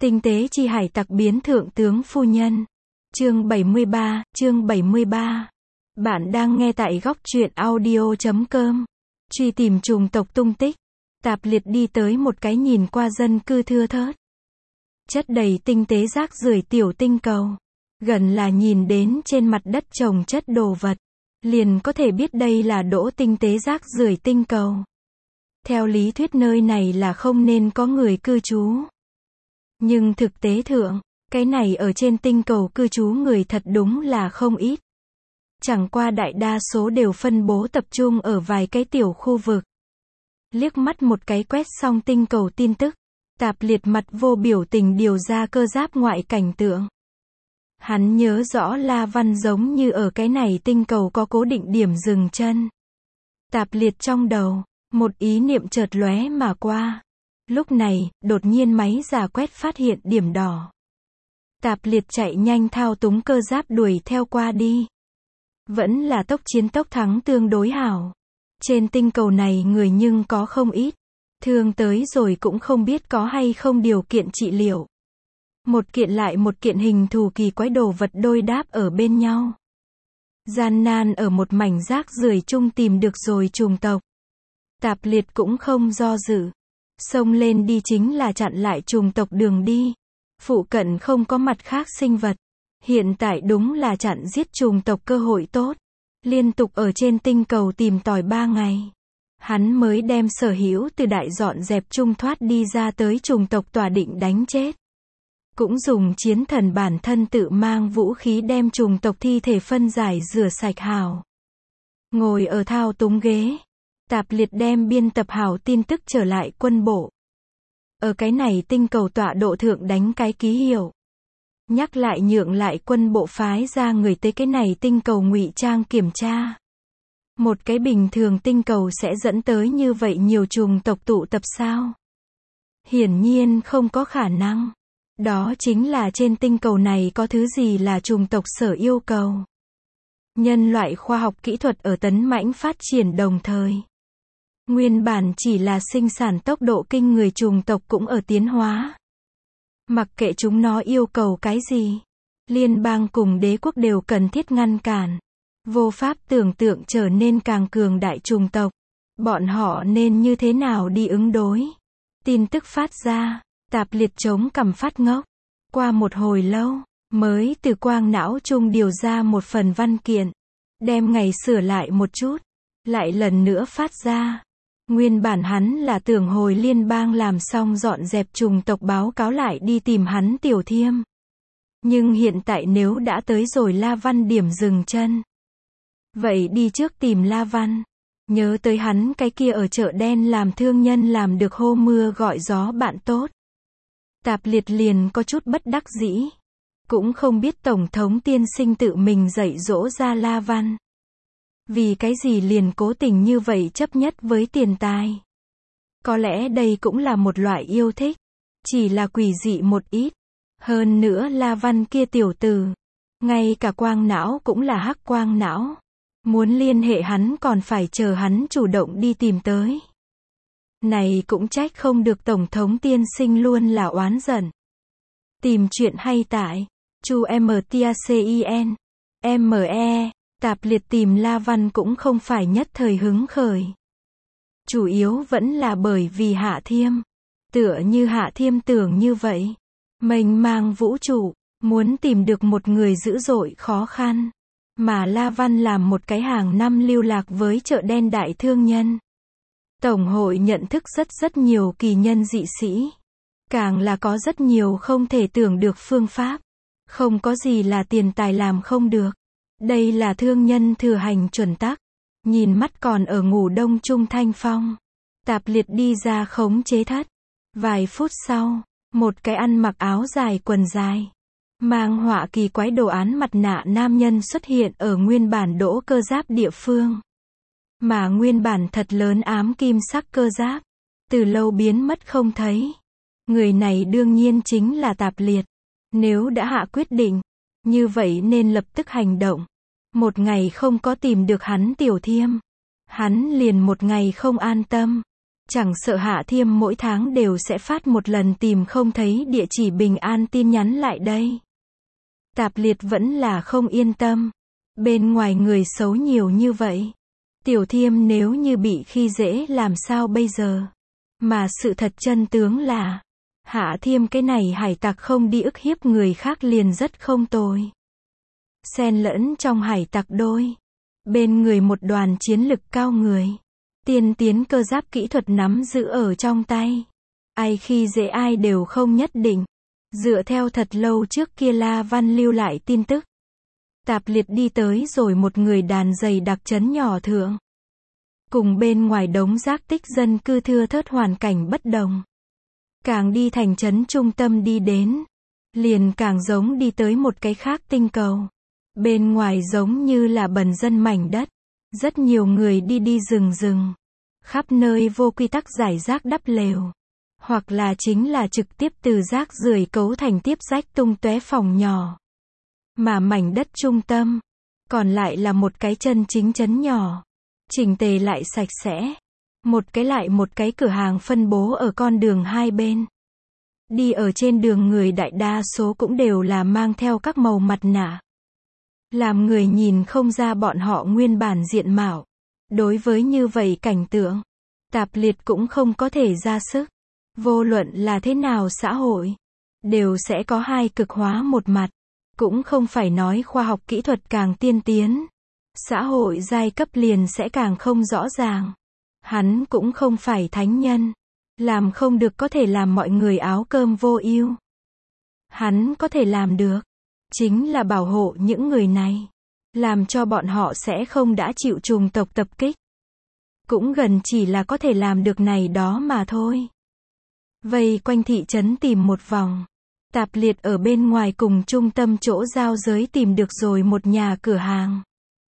Tinh tế chi hải tặc biến thượng tướng phu nhân. Chương 73. Bạn đang nghe tại góc truyện audio.com. Truy tìm trùng tộc tung tích. Tạp liệt đi tới một cái nhìn qua dân cư thưa thớt, chất đầy tinh tế rác rưởi tiểu tinh cầu. Gần là nhìn đến trên mặt đất chồng chất đồ vật, liền có thể biết đây là đỗ tinh tế rác rưởi tinh cầu. Theo lý thuyết nơi này là không nên có người cư trú. Nhưng thực tế thượng, cái này ở trên tinh cầu cư trú người thật đúng là không ít. Chẳng qua đại đa số đều phân bố tập trung ở vài cái tiểu khu vực. Liếc mắt một cái quét xong tinh cầu tin tức, Tạp liệt mặt vô biểu tình điều ra cơ giáp ngoại cảnh tượng. Hắn nhớ rõ La Văn giống như ở cái này tinh cầu có cố định điểm dừng chân. Tạp liệt trong đầu, một ý niệm chợt lóe mà qua. Lúc này, đột nhiên máy giả quét phát hiện điểm đỏ. Tạp liệt chạy nhanh thao túng cơ giáp đuổi theo qua đi. Vẫn là tốc chiến tốc thắng tương đối hảo. Trên tinh cầu này người nhưng có không ít. Thương tới rồi cũng không biết có hay không điều kiện trị liệu. Một kiện lại một kiện hình thù kỳ quái đồ vật đôi đáp ở bên nhau. Gian nan ở một mảnh rác rưởi chung tìm được rồi trùng tộc. Tạp liệt cũng không do dự. Xông lên đi chính là chặn lại trùng tộc đường đi. Phụ cận không có mặt khác sinh vật. Hiện tại đúng là chặn giết trùng tộc cơ hội tốt. Liên tục ở trên tinh cầu tìm tòi 3 ngày. Hắn mới đem sở hữu từ đại dọn dẹp chung thoát đi ra tới trùng tộc tỏa định đánh chết. Cũng dùng chiến thần bản thân tự mang vũ khí đem trùng tộc thi thể phân giải rửa sạch hào. Ngồi ở thao túng ghế. Tạp liệt đem biên tập hảo tin tức trở lại quân bộ. Ở cái này tinh cầu tọa độ thượng đánh cái ký hiệu. Nhắc lại nhượng lại quân bộ phái ra người tới cái này tinh cầu ngụy trang kiểm tra. Một cái bình thường tinh cầu sẽ dẫn tới như vậy nhiều trùng tộc tụ tập sao? Hiển nhiên không có khả năng. Đó chính là trên tinh cầu này có thứ gì là trùng tộc sở yêu cầu. Nhân loại khoa học kỹ thuật ở tấn mãnh phát triển đồng thời. Nguyên bản chỉ là sinh sản tốc độ kinh người trùng tộc cũng ở tiến hóa. Mặc kệ chúng nó yêu cầu cái gì, liên bang cùng đế quốc đều cần thiết ngăn cản. Vô pháp tưởng tượng trở nên càng cường đại trùng tộc. Bọn họ nên như thế nào đi ứng đối? Tin tức phát ra, tạp liệt chống cằm phát ngốc. Qua một hồi lâu, mới từ quang não chung điều ra một phần văn kiện. Đem ngày sửa lại một chút. Lại lần nữa phát ra. Nguyên bản hắn là tưởng hồi liên bang làm xong dọn dẹp trùng tộc báo cáo lại đi tìm hắn tiểu thiêm. Nhưng hiện tại nếu đã tới rồi La Văn điểm dừng chân. Vậy đi trước tìm La Văn. Nhớ tới hắn cái kia ở chợ đen làm thương nhân làm được hô mưa gọi gió bạn tốt. Tạp liệt liền có chút bất đắc dĩ. Cũng không biết Tổng thống tiên sinh tự mình dạy dỗ ra La Văn. Vì cái gì liền cố tình như vậy chấp nhất với tiền tài. Có lẽ đây cũng là một loại yêu thích. Chỉ là quỷ dị một ít. Hơn nữa La Văn kia tiểu tử. Ngay cả quang não cũng là hắc quang não. Muốn liên hệ hắn còn phải chờ hắn chủ động đi tìm tới. Này cũng trách không được Tổng thống tiên sinh luôn là oán giận. Tìm chuyện hay tại Chu MTACIN ME. Tạp liệt tìm La Văn cũng không phải nhất thời hứng khởi. Chủ yếu vẫn là bởi vì Hạ Thiêm. Tựa như Hạ Thiêm tưởng như vậy. Mênh mang vũ trụ, muốn tìm được một người dữ dội khó khăn. Mà La Văn làm một cái hàng năm lưu lạc với chợ đen đại thương nhân. Tổng hội nhận thức rất nhiều kỳ nhân dị sĩ. Càng là có rất nhiều không thể tưởng được phương pháp. Không có gì là tiền tài làm không được. Đây là thương nhân thừa hành chuẩn tắc. Nhìn mắt còn ở ngủ đông Trung Thanh Phong. Tạp liệt đi ra khống chế thất. Vài phút sau, một cái ăn mặc áo dài quần dài. Mang họa kỳ quái đồ án mặt nạ nam nhân xuất hiện ở nguyên bản đỗ cơ giáp địa phương. Mà nguyên bản thật lớn ám kim sắc cơ giáp. Từ lâu biến mất không thấy. Người này đương nhiên chính là tạp liệt. Nếu đã hạ quyết định, như vậy nên lập tức hành động. Một ngày không có tìm được hắn tiểu thiêm. Hắn liền một ngày không an tâm. Chẳng sợ Hạ Thiêm mỗi tháng đều sẽ phát một lần tìm không thấy địa chỉ bình an tin nhắn lại đây. Tạp Liệt vẫn là không yên tâm. Bên ngoài người xấu nhiều như vậy. Tiểu Thiêm nếu như bị khi dễ làm sao bây giờ? Mà sự thật chân tướng là, Hạ Thiêm cái này hải tặc không đi ức hiếp người khác liền rất không tồi. Xen lẫn trong hải tặc đôi. Bên người một đoàn chiến lực cao người. Tiên tiến cơ giáp kỹ thuật nắm giữ ở trong tay. Ai khi dễ ai đều không nhất định. Dựa theo thật lâu trước kia La Văn lưu lại tin tức. Tạp Liệt đi tới rồi một người đàn dày đặc trấn nhỏ thượng. Cùng bên ngoài đống rác tích dân cư thưa thớt hoàn cảnh bất đồng. Càng đi thành trấn trung tâm đi đến, liền càng giống đi tới một cái khác tinh cầu. Bên ngoài giống như là bần dân mảnh đất. Rất nhiều người đi đi rừng rừng. Khắp nơi vô quy tắc giải rác đắp lều. Hoặc là chính là trực tiếp từ rác rưởi cấu thành tiếp rách tung tóe phòng nhỏ. Mà mảnh đất trung tâm, còn lại là một cái chân chính trấn nhỏ. Chỉnh tề lại sạch sẽ. Một cái lại một cái cửa hàng phân bố ở con đường hai bên. Đi ở trên đường người đại đa số cũng đều là mang theo các màu mặt nạ. Làm người nhìn không ra bọn họ nguyên bản diện mạo. Đối với như vậy cảnh tượng, Tạp Liệt cũng không có thể ra sức. Vô luận là thế nào xã hội, đều sẽ có hai cực hóa một mặt. Cũng không phải nói khoa học kỹ thuật càng tiên tiến, xã hội giai cấp liền sẽ càng không rõ ràng. Hắn cũng không phải thánh nhân, làm không được có thể làm mọi người áo cơm vô ưu. Hắn có thể làm được, chính là bảo hộ những người này, làm cho bọn họ sẽ không đã chịu chủng tộc tập kích. Cũng gần chỉ là có thể làm được này đó mà thôi. Vây quanh thị trấn tìm một vòng. Tạp Liệt ở bên ngoài cùng trung tâm chỗ giao giới tìm được rồi một nhà cửa hàng.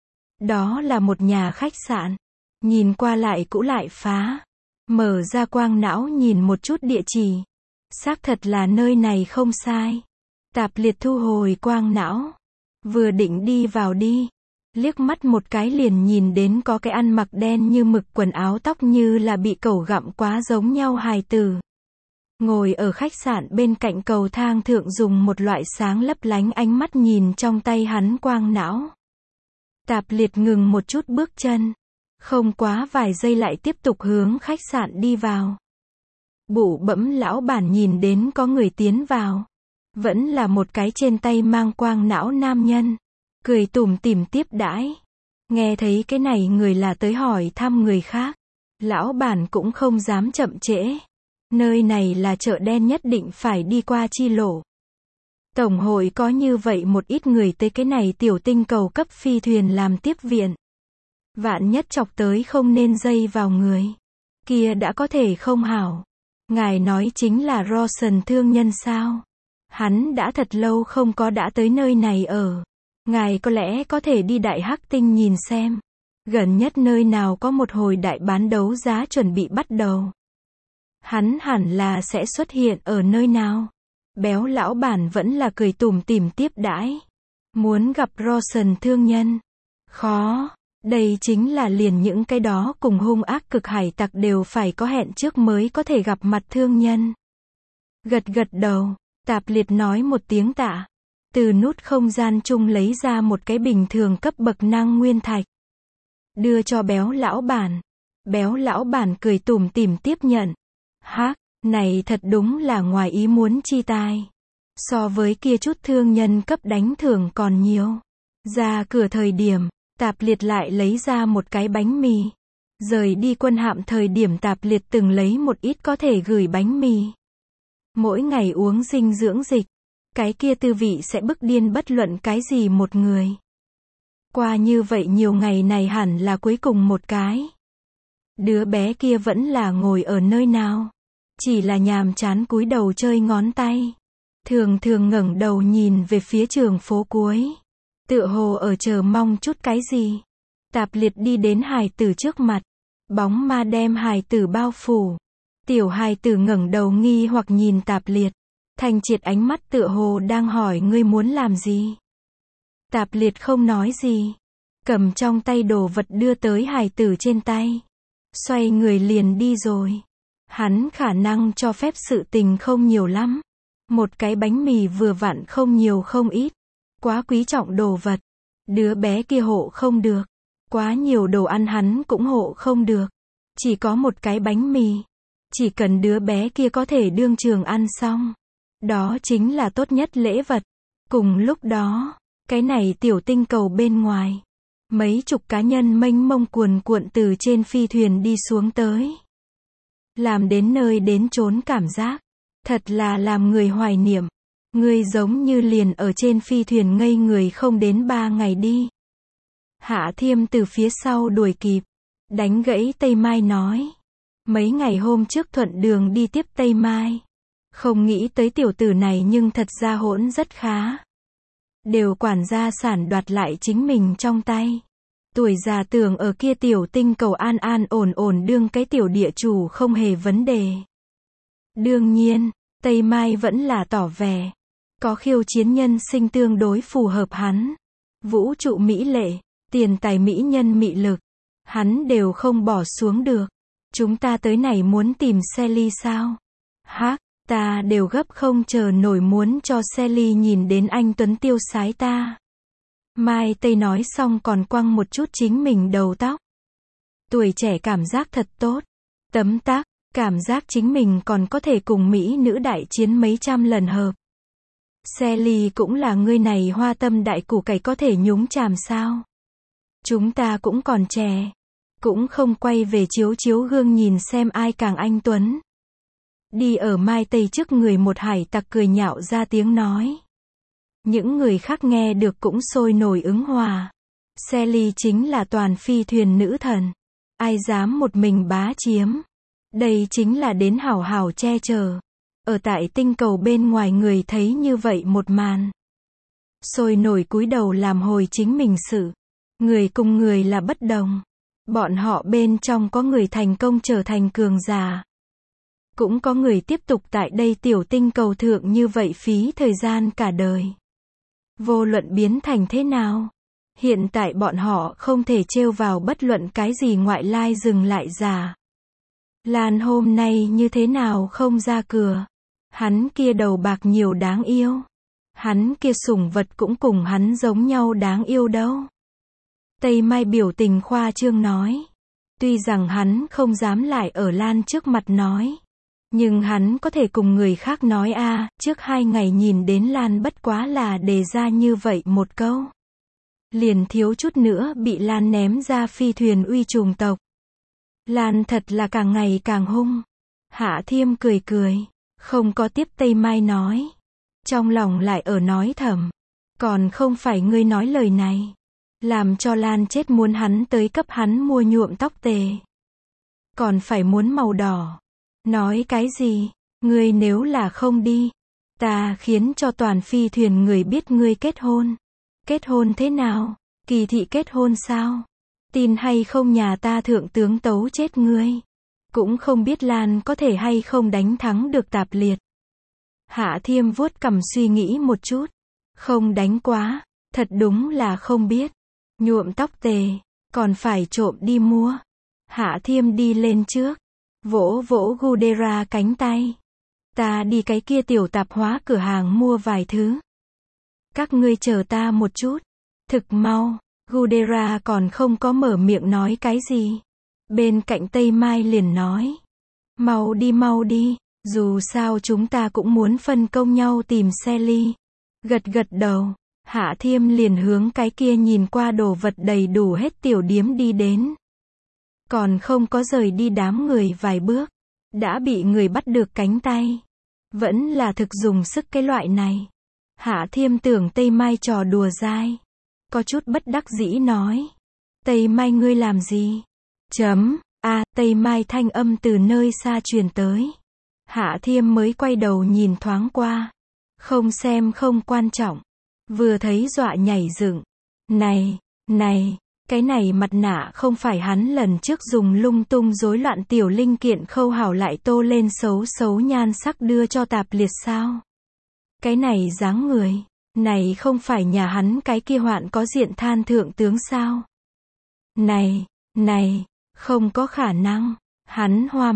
Đó là một nhà khách sạn. Nhìn qua lại cũ lại phá. Mở ra quang não nhìn một chút địa chỉ. Xác thật là nơi này không sai. Tạp Liệt thu hồi quang não. Vừa định đi vào đi. Liếc mắt một cái liền nhìn đến có cái ăn mặc đen như mực quần áo tóc như là bị cẩu gặm quá giống nhau hài tử. Ngồi ở khách sạn bên cạnh cầu thang thượng dùng một loại sáng lấp lánh ánh mắt nhìn trong tay hắn quang não. Tạp Liệt ngừng một chút bước chân. Không quá vài giây lại tiếp tục hướng khách sạn đi vào. Bụ bẫm lão bản nhìn đến có người tiến vào. Vẫn là một cái trên tay mang quang não nam nhân. Cười tủm tỉm tiếp đãi. Nghe thấy cái này người là tới hỏi thăm người khác. Lão bản cũng không dám chậm trễ. Nơi này là chợ đen nhất định phải đi qua chi lộ. Tổng hội có như vậy một ít người tới cái này tiểu tinh cầu cấp phi thuyền làm tiếp viện. Vạn nhất chọc tới không nên dây vào người. Kia đã có thể không hảo. Ngài nói chính là Rawson thương nhân sao? Hắn đã thật lâu không có đã tới nơi này ở. Ngài có lẽ có thể đi Đại Hắc Tinh nhìn xem. Gần nhất nơi nào có một hồi đại bán đấu giá chuẩn bị bắt đầu. Hắn hẳn là sẽ xuất hiện ở nơi nào. Béo lão bản vẫn là cười tủm tỉm tiếp đãi. Muốn gặp Rawson thương nhân. Khó. Đây chính là liền những cái đó cùng hung ác cực hải tặc đều phải có hẹn trước mới có thể gặp mặt thương nhân. Gật gật đầu. Tạp Liệt nói một tiếng tạ. Từ nút không gian chung lấy ra một cái bình thường cấp bậc năng nguyên thạch. Đưa cho béo lão bản. Béo lão bản cười tủm tỉm tiếp nhận. Hắc, này thật đúng là ngoài ý muốn chi tai. So với kia chút thương nhân cấp đánh thưởng còn nhiều. Ra cửa thời điểm, Tạp Liệt lại lấy ra một cái bánh mì. Rời đi quân hạm thời điểm Tạp Liệt từng lấy một ít có thể gửi bánh mì. Mỗi ngày uống dinh dưỡng dịch. Cái kia tư vị sẽ bức điên bất luận cái gì một người. Qua như vậy nhiều ngày này hẳn là cuối cùng một cái. Đứa bé kia vẫn là ngồi ở nơi nào. Chỉ là nhàm chán cúi đầu chơi ngón tay. Thường thường ngẩng đầu nhìn về phía trường phố cuối. Tựa hồ ở chờ mong chút cái gì. Tạp Liệt đi đến hài tử trước mặt. Bóng ma đem hài tử bao phủ. Tiểu hài tử ngẩng đầu nghi hoặc nhìn Tạp Liệt. Thanh triệt ánh mắt tựa hồ đang hỏi ngươi muốn làm gì. Tạp Liệt không nói gì. Cầm trong tay đồ vật đưa tới hài tử trên tay. Xoay người liền đi rồi. Hắn khả năng cho phép sự tình không nhiều lắm. Một cái bánh mì vừa vặn không nhiều không ít. Quá quý trọng đồ vật. Đứa bé kia hộ không được. Quá nhiều đồ ăn hắn cũng hộ không được. Chỉ có một cái bánh mì. Chỉ cần đứa bé kia có thể đương trường ăn xong. Đó chính là tốt nhất lễ vật. Cùng lúc đó, cái này tiểu tinh cầu bên ngoài. Mấy chục cá nhân mênh mông cuồn cuộn từ trên phi thuyền đi xuống tới. Làm đến nơi đến chốn cảm giác. Thật là làm người hoài niệm. Ngươi giống như liền ở trên phi thuyền ngây người không đến 3 ngày đi. Hạ Thiêm từ phía sau đuổi kịp. Đánh gãy Tây Mai nói. Mấy ngày hôm trước thuận đường đi tiếp Tây Mai. Không nghĩ tới tiểu tử này nhưng thật ra hỗn rất khá. Đều quản gia sản đoạt lại chính mình trong tay. Tuổi già tưởng ở kia tiểu tinh cầu an an ổn ổn đương cái tiểu địa chủ không hề vấn đề. Đương nhiên, Tây Mai vẫn là tỏ vẻ. Có khiêu chiến nhân sinh tương đối phù hợp hắn. Vũ trụ mỹ lệ, tiền tài mỹ nhân mị lực. Hắn đều không bỏ xuống được. Chúng ta tới này muốn tìm Sally sao? Hắc, ta đều gấp không chờ nổi muốn cho Sally nhìn đến anh Tuấn tiêu sái ta. Mai Tây nói xong còn quăng một chút chính mình đầu tóc. Tuổi trẻ cảm giác thật tốt. Tấm tắc, cảm giác chính mình còn có thể cùng Mỹ nữ đại chiến mấy trăm lần hợp. Sally cũng là người này hoa tâm đại củ cải có thể nhúng chàm sao? Chúng ta cũng còn trẻ. Cũng không quay về chiếu chiếu gương nhìn xem ai càng anh tuấn. Đi ở Mai Tây trước người một hải tặc cười nhạo ra tiếng nói. Những người khác nghe được cũng sôi nổi ứng hòa. Sally chính là toàn phi thuyền nữ thần. Ai dám một mình bá chiếm. Đây chính là đến hảo hảo che chở. Ở tại tinh cầu bên ngoài người thấy như vậy một màn. Sôi nổi cúi đầu làm hồi chính mình sự. Người cùng người là bất đồng. Bọn họ bên trong có người thành công trở thành cường giả. Cũng có người tiếp tục tại đây tiểu tinh cầu thượng như vậy phí thời gian cả đời. Vô luận biến thành thế nào. Hiện tại bọn họ không thể trêu vào bất luận cái gì ngoại lai dừng lại giả. Lan hôm nay như thế nào không ra cửa. Hắn kia đầu bạc nhiều đáng yêu. Hắn kia sủng vật cũng cùng hắn giống nhau đáng yêu đâu. Tây Mai biểu tình khoa trương nói. Tuy rằng hắn không dám lại ở Lan trước mặt nói. Nhưng hắn có thể cùng người khác nói trước 2 ngày nhìn đến Lan bất quá là đề ra như vậy một câu. Liền thiếu chút nữa bị Lan ném ra phi thuyền uy trùng tộc. Lan thật là càng ngày càng hung. Hạ Thiêm cười cười. Không có tiếp Tây Mai nói. Trong lòng lại ở nói thầm. Còn không phải ngươi nói lời này. Làm cho Lan chết muốn hắn tới cấp hắn mua nhuộm tóc tề. Còn phải muốn màu đỏ. Nói cái gì? Ngươi nếu là không đi. Ta khiến cho toàn phi thuyền người biết ngươi kết hôn. Kết hôn thế nào? Kỳ thị kết hôn sao? Tin hay không nhà ta thượng tướng tấu chết ngươi. Cũng không biết Lan có thể hay không đánh thắng được Tạp Liệt. Hạ Thiêm vuốt cằm suy nghĩ một chút. Không đánh quá. Thật đúng là không biết. Nhuộm tóc tề. Còn phải trộm đi mua. Hạ Thiêm đi lên trước. Vỗ vỗ Gudera cánh tay. Ta đi cái kia tiểu tạp hóa cửa hàng mua vài thứ. Các ngươi chờ ta một chút. Thực mau. Gudera còn không có mở miệng nói cái gì. Bên cạnh Tây Mai liền nói. Mau đi. Dù sao chúng ta cũng muốn phân công nhau tìm Sally. Gật gật đầu. Hạ Thiêm liền hướng cái kia nhìn qua đồ vật đầy đủ hết tiểu điếm đi đến. Còn không có rời đi đám người vài bước. Đã bị người bắt được cánh tay. Vẫn là thực dùng sức cái loại này. Hạ Thiêm tưởng Tây Mai trò đùa dai. Có chút bất đắc dĩ nói. Tây Mai ngươi làm gì? Tây Mai thanh âm từ nơi xa truyền tới. Hạ Thiêm mới quay đầu nhìn thoáng qua. Không xem không quan trọng. Vừa thấy dọa nhảy dựng. Này, cái này mặt nạ không phải hắn lần trước dùng lung tung rối loạn tiểu linh kiện khâu hảo lại tô lên xấu nhan sắc đưa cho Tạp Liệt sao? Cái này dáng người, này không phải nhà hắn cái kia hoạn có diện than thượng tướng sao? Này, không có khả năng. Hắn hoa mắt,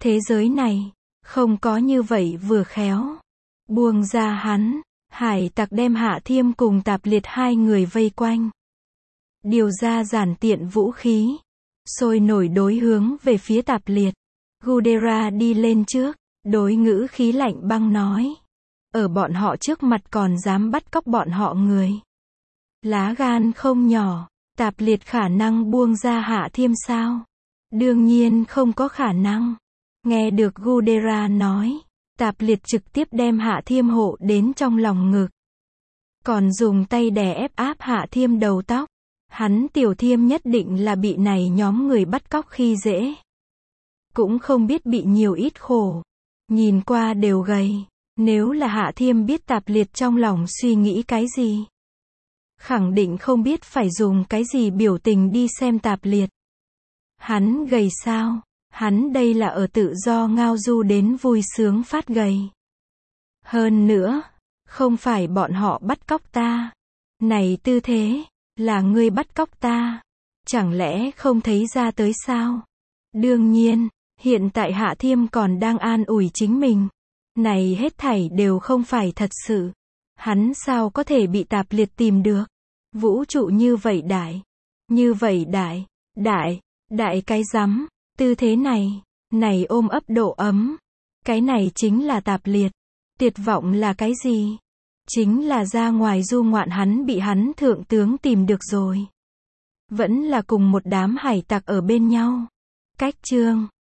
Thế giới này, không có như vậy vừa khéo. Buông ra hắn, hải tặc đem Hạ Thiêm cùng Tạp Liệt hai người vây quanh. Điều ra giản tiện vũ khí. Sôi nổi đối hướng về phía Tạp Liệt. Gudera đi lên trước, đối ngữ khí lạnh băng nói. Ở bọn họ trước mặt còn dám bắt cóc bọn họ người. Lá gan không nhỏ, Tạp Liệt khả năng buông ra Hạ Thiêm sao? Đương nhiên không có khả năng. Nghe được Gudera nói, Tạp Liệt trực tiếp đem Hạ Thiêm hộ đến trong lòng ngực. Còn dùng tay đè ép áp Hạ Thiêm đầu tóc. Hắn Tiểu Thiêm nhất định là bị này nhóm người bắt cóc khi dễ. Cũng không biết bị nhiều ít khổ. Nhìn qua đều gầy. Nếu là Hạ Thiêm biết Tạp Liệt trong lòng suy nghĩ cái gì. Khẳng định không biết phải dùng cái gì biểu tình đi xem Tạp Liệt. Hắn gầy sao? Hắn đây là ở tự do ngao du đến vui sướng phát gầy. Hơn nữa, không phải bọn họ bắt cóc ta. Này tư thế, là ngươi bắt cóc ta. Chẳng lẽ không thấy ra tới sao? Đương nhiên, hiện tại Hạ Thiêm còn đang an ủi chính mình. Này hết thảy đều không phải thật sự. Hắn sao có thể bị Tạp Liệt tìm được? Vũ trụ như vậy đại. Như vậy đại. Đại cái rắm. Tư thế này. Này ôm ấp độ ấm. Cái này chính là Tạp Liệt. Tuyệt vọng là cái gì? Chính là ra ngoài du ngoạn hắn bị hắn thượng tướng tìm được rồi. Vẫn là cùng một đám hải tặc ở bên nhau. Cách chương